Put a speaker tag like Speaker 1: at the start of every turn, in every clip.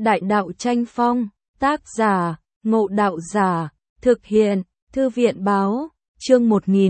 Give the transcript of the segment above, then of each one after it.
Speaker 1: Đại đạo tranh phong, tác giả, Ngộ Đạo Giả, thực hiện, Thư viện Báo, chương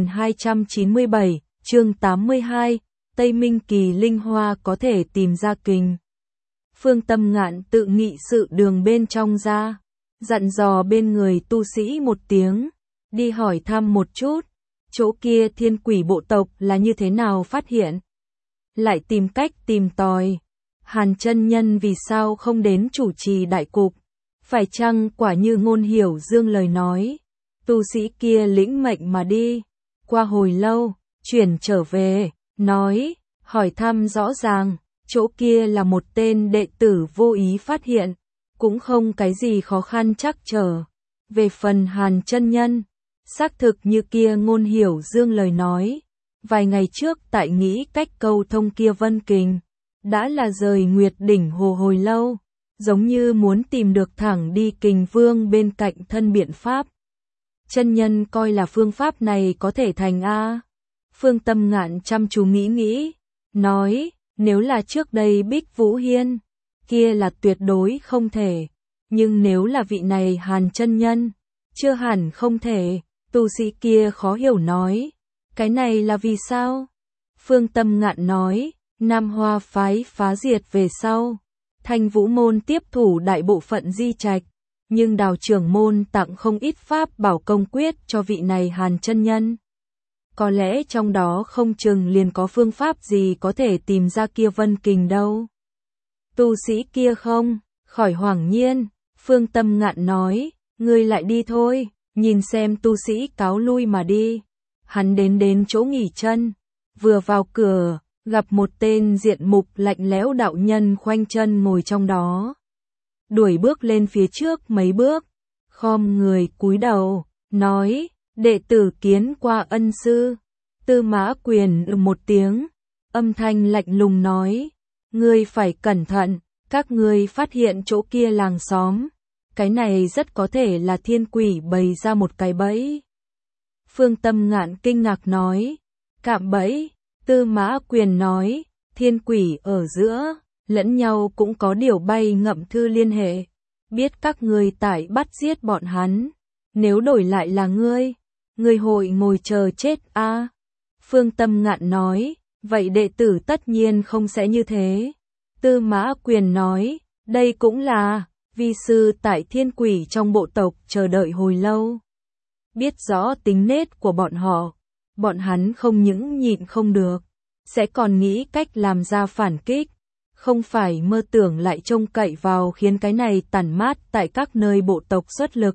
Speaker 1: 1297, chương 82, Tây Minh Kỳ Linh Hoa có thể tìm ra kình. Phương Tâm Ngạn tự nghị sự đường bên trong ra, dặn dò bên người tu sĩ một tiếng, đi hỏi thăm một chút, chỗ kia thiên quỷ bộ tộc là như thế nào phát hiện. Lại tìm cách tìm tòi, Hàn chân nhân vì sao không đến chủ trì đại cục, phải chăng quả như Ngôn Hiểu Dương lời nói, tu sĩ kia lĩnh mệnh mà đi, qua hồi lâu, chuyển trở về, nói, hỏi thăm rõ ràng, chỗ kia là một tên đệ tử vô ý phát hiện, cũng không cái gì khó khăn trắc trở. Về phần Hàn chân nhân, xác thực như kia Ngôn Hiểu Dương lời nói, vài ngày trước tại nghĩ cách câu thông kia Vân Kình, đã là rời Nguyệt Đỉnh Hồ hồi lâu, giống như muốn tìm được thẳng đi Kình Vương bên cạnh thân biện pháp. Chân nhân coi là phương pháp này có thể thành a. Phương Tâm Ngạn chăm chú nghĩ, nói, nếu là trước đây Bích Vũ Hiên, kia là tuyệt đối không thể, nhưng nếu là vị này Hàn chân nhân, chưa hẳn không thể. Tu sĩ kia khó hiểu nói, cái này là vì sao? Phương Tâm Ngạn nói, Nam Hoa phái phá diệt về sau, Thanh Vũ môn tiếp thủ đại bộ phận di trạch, nhưng Đào trưởng môn tặng không ít pháp bảo công quyết cho vị này Hàn chân nhân. Có lẽ trong đó không chừng liền có phương pháp gì có thể tìm ra kia Vân Kình đâu. Tu sĩ kia không khỏi hoảng nhiên, Phương Tâm Ngạn nói, ngươi lại đi thôi. Nhìn xem tu sĩ cáo lui mà đi. Hắn đến chỗ nghỉ chân, vừa vào cửa, gặp một tên diện mục lạnh lẽo đạo nhân khoanh chân ngồi trong đó. Đuổi bước lên phía trước mấy bước, khom người cúi đầu, nói, đệ tử kiến qua ân sư. Tư Mã Quyền một tiếng, âm thanh lạnh lùng nói, ngươi phải cẩn thận, các ngươi phát hiện chỗ kia làng xóm. Cái này rất có thể là thiên quỷ bày ra một cái bẫy. Phương Tâm Ngạn kinh ngạc nói, cạm bẫy. Tư Mã Quyền nói, thiên quỷ ở giữa, lẫn nhau cũng có điều bay ngậm thư liên hệ. Biết các ngươi tại bắt giết bọn hắn, nếu đổi lại là ngươi hội ngồi chờ chết a. Phương Tâm Ngạn nói, vậy đệ tử tất nhiên không sẽ như thế. Tư Mã Quyền nói, đây cũng là vi sư tại thiên quỷ trong bộ tộc chờ đợi hồi lâu. Biết rõ tính nết của bọn hắn không những nhịn không được, sẽ còn nghĩ cách làm ra phản kích, không phải mơ tưởng lại trông cậy vào khiến cái này tản mát tại các nơi bộ tộc xuất lực.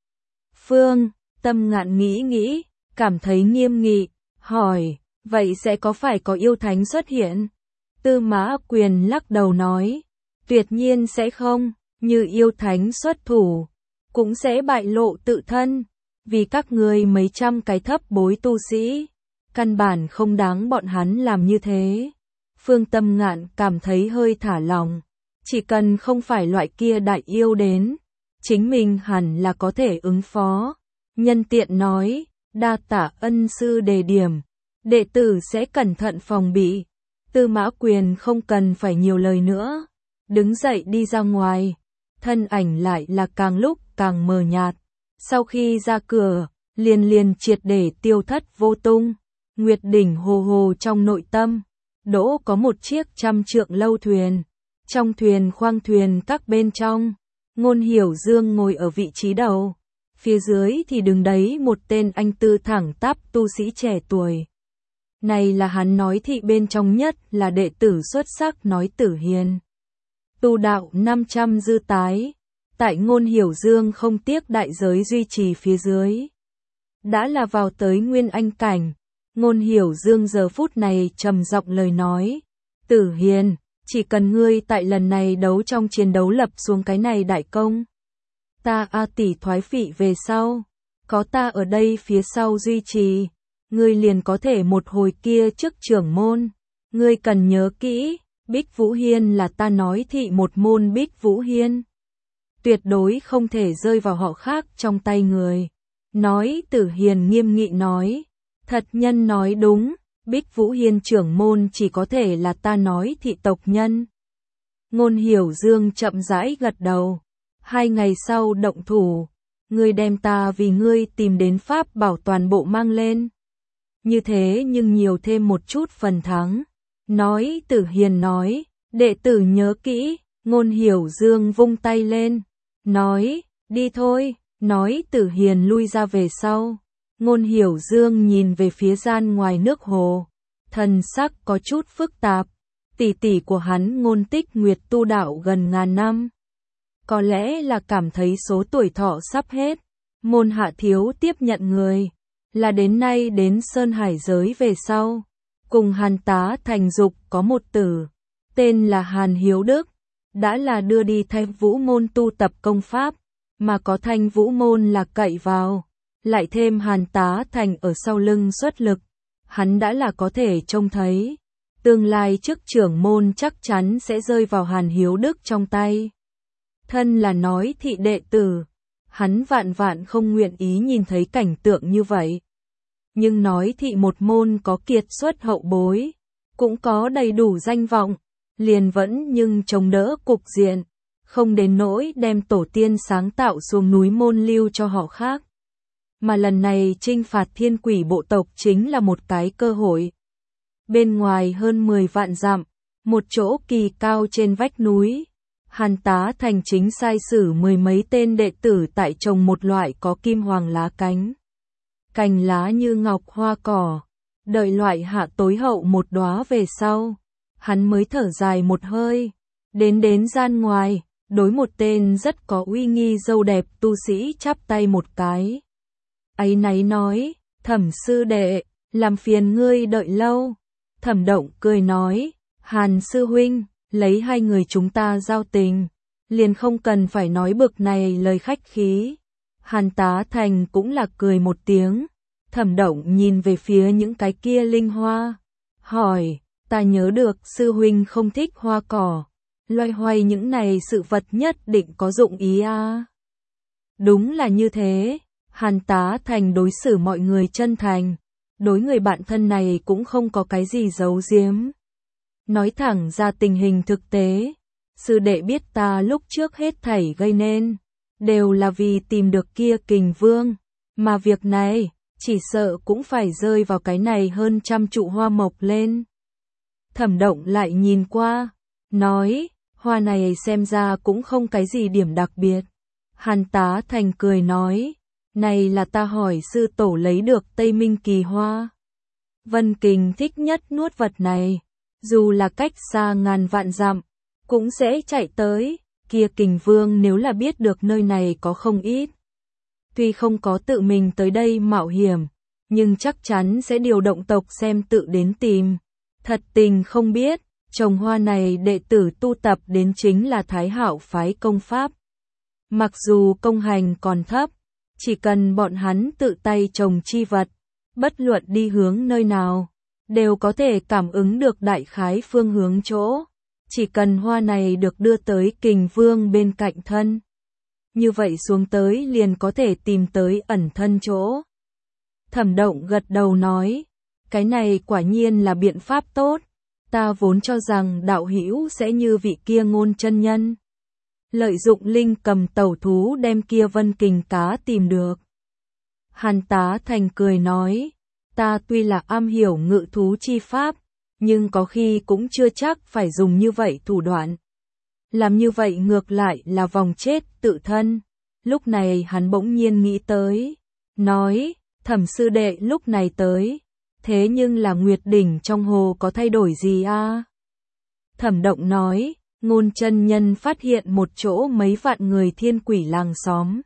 Speaker 1: Phương Tâm Ngạn nghĩ, cảm thấy nghiêm nghị, hỏi, vậy sẽ có phải có yêu thánh xuất hiện? Tư Mã Quyền lắc đầu nói, tuyệt nhiên sẽ không. Như yêu thánh xuất thủ, cũng sẽ bại lộ tự thân, vì các ngươi mấy trăm cái thấp bối tu sĩ, căn bản không đáng bọn hắn làm như thế. Phương Tâm Ngạn cảm thấy hơi thả lòng, chỉ cần không phải loại kia đại yêu đến, chính mình hẳn là có thể ứng phó. Nhân tiện nói, đa tạ ân sư đề điểm, đệ tử sẽ cẩn thận phòng bị. Tư Mã Quyền không cần phải nhiều lời nữa, đứng dậy đi ra ngoài. Thân ảnh lại là càng lúc càng mờ nhạt. Sau khi ra cửa, liền triệt để tiêu thất vô tung. Nguyệt Đỉnh hồ trong nội tâm, đỗ có một chiếc 100 trượng lâu thuyền. Trong thuyền khoang thuyền các bên trong, Ngôn Hiểu Dương ngồi ở vị trí đầu. Phía dưới thì đứng đấy một tên anh tư thẳng tắp tu sĩ trẻ tuổi. Này là hắn nói thị bên trong nhất là đệ tử xuất sắc nói Tử Hiền. Tu đạo 500 dư tái, tại Ngôn Hiểu Dương không tiếc đại giới duy trì phía dưới. Đã là vào tới Nguyên Anh cảnh, Ngôn Hiểu Dương giờ phút này trầm giọng lời nói, Tử Hiền, chỉ cần ngươi tại lần này đấu trong chiến đấu lập xuống cái này đại công. Ta tỷ thoái phị về sau, có ta ở đây phía sau duy trì, ngươi liền có thể một hồi kia trước trưởng môn, ngươi cần nhớ kỹ. Bích Vũ Hiên là ta nói thị một môn Bích Vũ Hiên. Tuyệt đối không thể rơi vào họ khác trong tay người. Nói Tử Hiền nghiêm nghị nói. Thật nhân nói đúng, Bích Vũ Hiên trưởng môn chỉ có thể là ta nói thị tộc nhân. Ngôn Hiểu Dương chậm rãi gật đầu. 2 ngày sau động thủ, ngươi đem ta vì ngươi tìm đến pháp bảo toàn bộ mang lên. Như thế nhưng nhiều thêm một chút phần thắng. Nói Tử Hiền nói, đệ tử nhớ kỹ. Ngôn Hiểu Dương vung tay lên, nói, đi thôi. Nói Tử Hiền lui ra về sau. Ngôn Hiểu Dương nhìn về phía gian ngoài nước hồ, thần sắc có chút phức tạp. Tỷ tỷ của hắn Ngôn Tích Nguyệt tu đạo gần ngàn năm, có lẽ là cảm thấy số tuổi thọ sắp hết, môn hạ thiếu tiếp nhận người, là đến nay đến Sơn Hải giới về sau, cùng Hàn Tá Thành dục có một tử, tên là Hàn Hiếu Đức, đã là đưa đi Thanh Vũ môn tu tập công pháp, mà có Thanh Vũ môn là cậy vào, lại thêm Hàn Tá Thành ở sau lưng xuất lực, hắn đã là có thể trông thấy, tương lai chức trưởng môn chắc chắn sẽ rơi vào Hàn Hiếu Đức trong tay. Thân là nói thị đệ tử, hắn vạn vạn không nguyện ý nhìn thấy cảnh tượng như vậy. Nhưng nói thị một môn có kiệt xuất hậu bối, cũng có đầy đủ danh vọng, liền vẫn nhưng chống đỡ cục diện, không đến nỗi đem tổ tiên sáng tạo xuống núi môn lưu cho họ khác. Mà lần này trinh phạt thiên quỷ bộ tộc chính là một cái cơ hội. Bên ngoài hơn 10 vạn dặm, một chỗ kỳ cao trên vách núi, Hàn Tá Thành chính sai sử 10 mấy tên đệ tử tại trồng một loại có kim hoàng lá cánh. Cành lá như ngọc hoa cỏ, đợi loại hạ tối hậu một đóa về sau, hắn mới thở dài một hơi, đến gian ngoài, đối một tên rất có uy nghi dâu đẹp tu sĩ chắp tay một cái. Áy náy nói, Thẩm sư đệ, làm phiền ngươi đợi lâu. Thẩm Động cười nói, Hàn sư huynh, lấy hai người chúng ta giao tình, liền không cần phải nói bực này lời khách khí. Hàn Tá Thành cũng là cười một tiếng. Thẩm Động nhìn về phía những cái kia linh hoa, hỏi, ta nhớ được sư huynh không thích hoa cỏ, loay hoay những này sự vật nhất định có dụng ý à? Đúng là như thế, Hàn Tá Thành đối xử mọi người chân thành, đối người bạn thân này cũng không có cái gì giấu giếm. Nói thẳng ra tình hình thực tế, sư đệ biết ta lúc trước hết thảy gây nên, đều là vì tìm được kia Kình Vương, mà việc này, chỉ sợ cũng phải rơi vào cái này hơn 100 trụ hoa mộc lên. Thẩm Động lại nhìn qua, nói, hoa này xem ra cũng không cái gì điểm đặc biệt. Hàn Tá Thành cười nói, này là ta hỏi sư tổ lấy được Tây Minh kỳ hoa. Vân Kình thích nhất nuốt vật này, dù là cách xa ngàn vạn dặm, cũng sẽ chạy tới, kia Kình Vương nếu là biết được nơi này có không ít. Tuy không có tự mình tới đây mạo hiểm, nhưng chắc chắn sẽ điều động tộc xem tự đến tìm. Thật tình không biết, trồng hoa này đệ tử tu tập đến chính là Thái Hạo phái công pháp. Mặc dù công hành còn thấp, chỉ cần bọn hắn tự tay trồng chi vật, bất luận đi hướng nơi nào, đều có thể cảm ứng được đại khái phương hướng chỗ. Chỉ cần hoa này được đưa tới Kình Vương bên cạnh thân, như vậy xuống tới liền có thể tìm tới ẩn thân chỗ. Thẩm Động gật đầu nói, cái này quả nhiên là biện pháp tốt, ta vốn cho rằng đạo hữu sẽ như vị kia Ngôn chân nhân, lợi dụng linh cầm tẩu thú đem kia Vân Kình cá tìm được. Hàn Tá Thành cười nói, ta tuy là am hiểu ngự thú chi pháp, nhưng có khi cũng chưa chắc phải dùng như vậy thủ đoạn. Làm như vậy ngược lại là vòng chết tự thân. Lúc này hắn bỗng nhiên nghĩ tới, nói, Thẩm sư đệ lúc này tới, thế nhưng là Nguyệt đỉnh trong hồ có thay đổi gì à? Thẩm Động nói, Ngôn chân nhân phát hiện một chỗ mấy vạn người thiên quỷ làng xóm,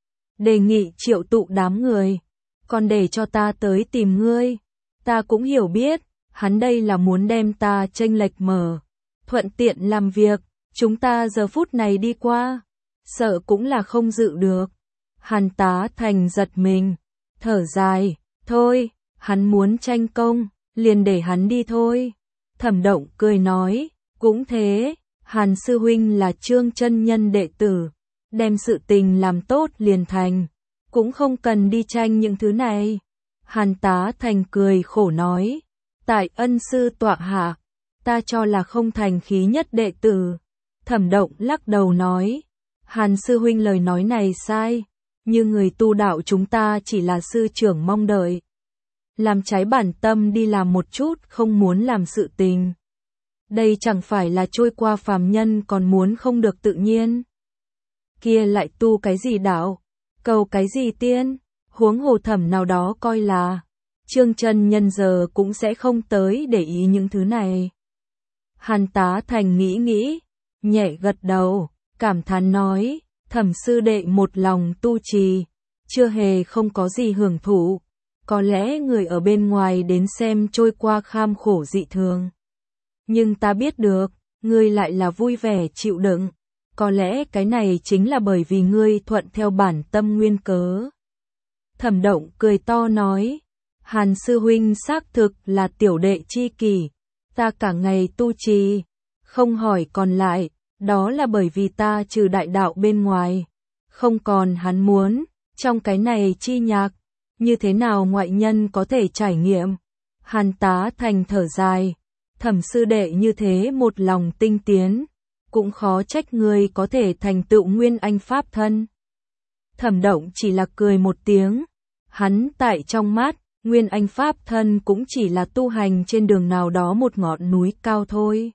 Speaker 1: đề nghị triệu tụ đám người, còn để cho ta tới tìm ngươi. Ta cũng hiểu biết, hắn đây là muốn đem ta chênh lệch mở, thuận tiện làm việc, chúng ta giờ phút này đi qua, sợ cũng là không dự được. Hàn Tá Thành giật mình, thở dài, thôi, hắn muốn tranh công, liền để hắn đi thôi. Thẩm Động cười nói, cũng thế, Hàn sư huynh là Trương chân nhân đệ tử, đem sự tình làm tốt liền thành, cũng không cần đi tranh những thứ này. Hàn Tá Thành cười khổ nói, tại ân sư tọa hạ, ta cho là không thành khí nhất đệ tử, Thẩm Động lắc đầu nói, Hàn sư huynh lời nói này sai, như người tu đạo chúng ta chỉ là sư trưởng mong đợi. Làm trái bản tâm đi làm một chút không muốn làm sự tình. Đây chẳng phải là trôi qua phàm nhân còn muốn không được tự nhiên. Kia lại tu cái gì đạo, cầu cái gì tiên, huống hồ Thẩm nào đó coi là Trương chân nhân giờ cũng sẽ không tới để ý những thứ này. Hàn Tá Thành nghĩ nghĩ, nhẹ gật đầu, cảm thán nói, Thẩm sư đệ một lòng tu trì, chưa hề không có gì hưởng thụ, có lẽ người ở bên ngoài đến xem trôi qua kham khổ dị thường. Nhưng ta biết được, ngươi lại là vui vẻ chịu đựng, có lẽ cái này chính là bởi vì ngươi thuận theo bản tâm nguyên cớ. Thẩm Động cười to nói, Hàn sư huynh xác thực là tiểu đệ chi kỷ, ta cả ngày tu trì, không hỏi còn lại, đó là bởi vì ta trừ đại đạo bên ngoài, không còn hắn muốn, trong cái này chi nhạc, như thế nào ngoại nhân có thể trải nghiệm. Hàn Tá Thành thở dài, Thẩm sư đệ như thế một lòng tinh tiến, cũng khó trách ngươi có thể thành tựu nguyên anh pháp thân. Thẩm Động chỉ là cười một tiếng, hắn tại trong mắt, nguyên anh pháp thân cũng chỉ là tu hành trên đường nào đó một ngọn núi cao thôi.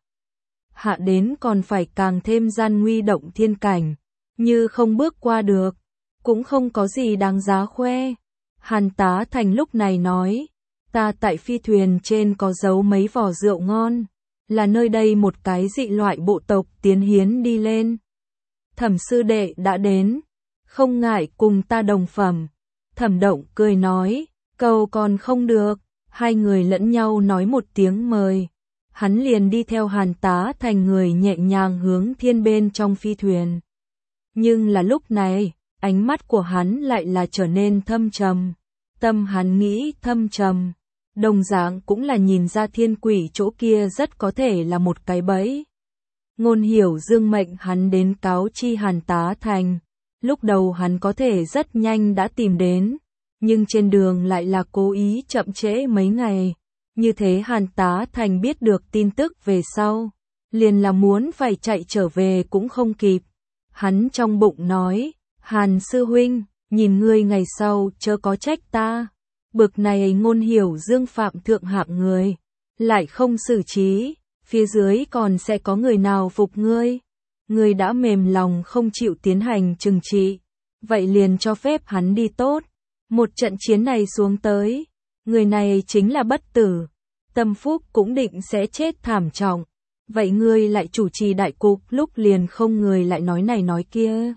Speaker 1: Hạ đến còn phải càng thêm gian nguy động thiên cảnh, như không bước qua được, cũng không có gì đáng giá khoe. Hàn Tá Thành lúc này nói, ta tại phi thuyền trên có giấu mấy vò rượu ngon, là nơi đây một cái dị loại bộ tộc tiến hiến đi lên. Thẩm sư đệ đã đến, không ngại cùng ta đồng phẩm. Thẩm Động cười nói, cầu còn không được, hai người lẫn nhau nói một tiếng mời. Hắn liền đi theo Hàn Tá Thành người nhẹ nhàng hướng thiên bên trong phi thuyền. Nhưng là lúc này, ánh mắt của hắn lại là trở nên thâm trầm. Tâm hắn nghĩ thâm trầm, đồng dạng cũng là nhìn ra thiên quỷ chỗ kia rất có thể là một cái bẫy. Ngôn Hiểu Dương mệnh hắn đến cáo chi Hàn Tá Thành. Lúc đầu hắn có thể rất nhanh đã tìm đến, nhưng trên đường lại là cố ý chậm trễ mấy ngày. Như thế Hàn Tá Thành biết được tin tức về sau, liền là muốn phải chạy trở về cũng không kịp. Hắn trong bụng nói, Hàn sư huynh, nhìn ngươi ngày sau chớ có trách ta. Bực này Ngôn Hiểu Dương phạm thượng hạng người, lại không xử trí, phía dưới còn sẽ có người nào phục ngươi. Ngươi đã mềm lòng không chịu tiến hành trừng trị, vậy liền cho phép hắn đi tốt. Một trận chiến này xuống tới, người này chính là bất tử, tâm phúc cũng định sẽ chết thảm trọng. Vậy ngươi lại chủ trì đại cục lúc liền không người lại nói này nói kia.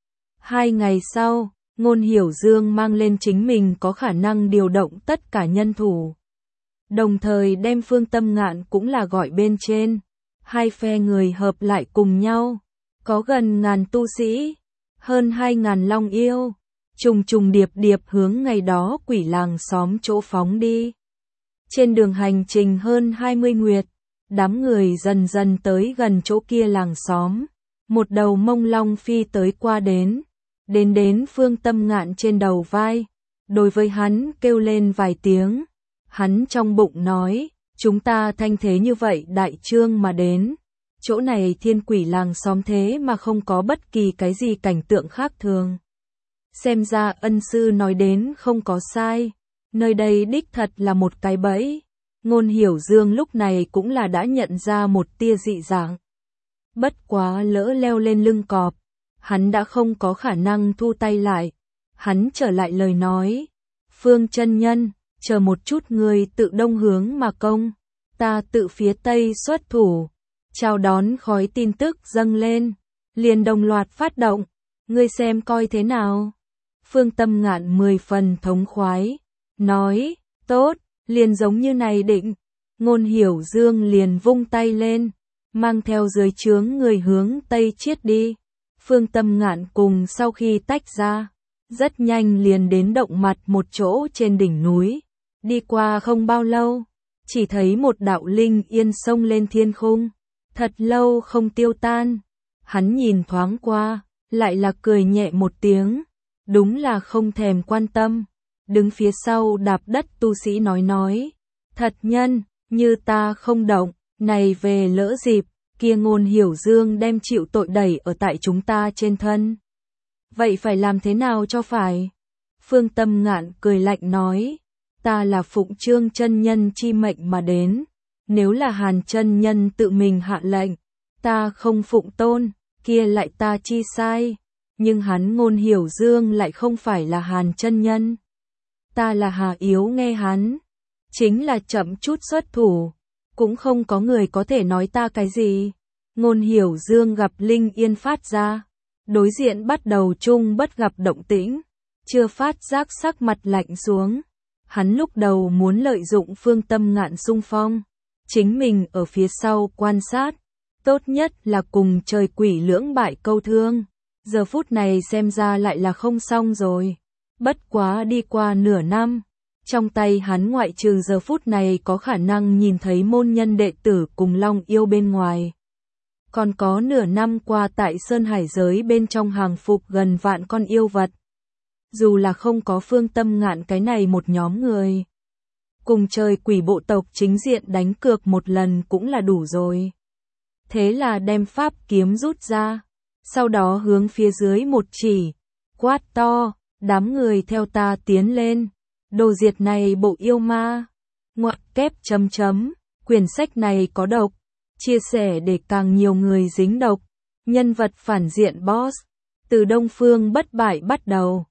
Speaker 1: 2 ngày sau, Ngôn Hiểu Dương mang lên chính mình có khả năng điều động tất cả nhân thủ. Đồng thời đem Phương Tâm Ngạn cũng là gọi bên trên. Hai phe người hợp lại cùng nhau. Có gần 1000 tu sĩ, hơn 2000 long yêu, trùng trùng điệp điệp hướng ngày đó quỷ làng xóm chỗ phóng đi. Trên đường hành trình hơn 20 nguyệt, đám người dần dần tới gần chỗ kia làng xóm. Một đầu mông long phi tới qua đến đến Phương Tâm Ngạn trên đầu vai. Đối với hắn kêu lên vài tiếng, hắn trong bụng nói, chúng ta thanh thế như vậy đại trương mà đến. Chỗ này thiên quỷ làng xóm thế mà không có bất kỳ cái gì cảnh tượng khác thường. Xem ra ân sư nói đến không có sai, nơi đây đích thật là một cái bẫy. Ngôn Hiểu Dương lúc này cũng là đã nhận ra một tia dị dạng. Bất quá lỡ leo lên lưng cọp, hắn đã không có khả năng thu tay lại. Hắn trở lại lời nói, Phương chân nhân, chờ một chút người tự đông hướng mà công, ta tự phía tây xuất thủ. Chào đón khói tin tức dâng lên, liền đồng loạt phát động, ngươi xem coi thế nào. Phương Tâm Ngạn 10 phần thống khoái, nói, tốt, liền giống như này định. Ngôn Hiểu Dương liền vung tay lên, mang theo dưới trướng người hướng tây chiết đi. Phương Tâm Ngạn cùng sau khi tách ra, rất nhanh liền đến động mặt một chỗ trên đỉnh núi. Đi qua không bao lâu, chỉ thấy một đạo linh yên xông lên thiên khung. Thật lâu không tiêu tan. Hắn nhìn thoáng qua, lại là cười nhẹ một tiếng. Đúng là không thèm quan tâm. Đứng phía sau đạp đất tu sĩ nói. Thật nhân, như ta không động, này về lỡ dịp, kia Ngôn Hiểu Dương đem chịu tội đẩy ở tại chúng ta trên thân. Vậy phải làm thế nào cho phải? Phương Tâm Ngạn cười lạnh nói, ta là phụng Trương chân nhân chi mệnh mà đến, nếu là Hàn chân nhân tự mình hạ lệnh, ta không phụng tôn, kia lại ta chi sai, nhưng hắn Ngôn Hiểu Dương lại không phải là Hàn chân nhân. Ta là Hà Yếu nghe hắn, chính là chậm chút xuất thủ, cũng không có người có thể nói ta cái gì. Ngôn Hiểu Dương gặp Linh Yên phát ra, đối diện bắt đầu chung bất gặp động tĩnh, chưa phát giác sắc mặt lạnh xuống. Hắn lúc đầu muốn lợi dụng Phương Tâm Ngạn xung phong, chính mình ở phía sau quan sát, tốt nhất là cùng trời quỷ lưỡng bại câu thương. Giờ phút này xem ra lại là không xong rồi. Bất quá đi qua nửa năm, trong tay hắn ngoại trừ giờ phút này có khả năng nhìn thấy môn nhân đệ tử cùng Long Yêu bên ngoài. Còn có nửa năm qua tại Sơn Hải giới bên trong hàng phục gần vạn con yêu vật. Dù là không có Phương Tâm Ngạn cái này một nhóm người, cùng trời quỷ bộ tộc chính diện đánh cược một lần cũng là đủ rồi. Thế là đem pháp kiếm rút ra, sau đó hướng phía dưới một chỉ, quát to, đám người theo ta tiến lên, đồ diệt này bộ yêu ma. Ngoặc kép chấm chấm, quyển sách này có độc, chia sẻ để càng nhiều người dính độc. Nhân vật phản diện boss, từ Đông Phương bất bại bắt đầu.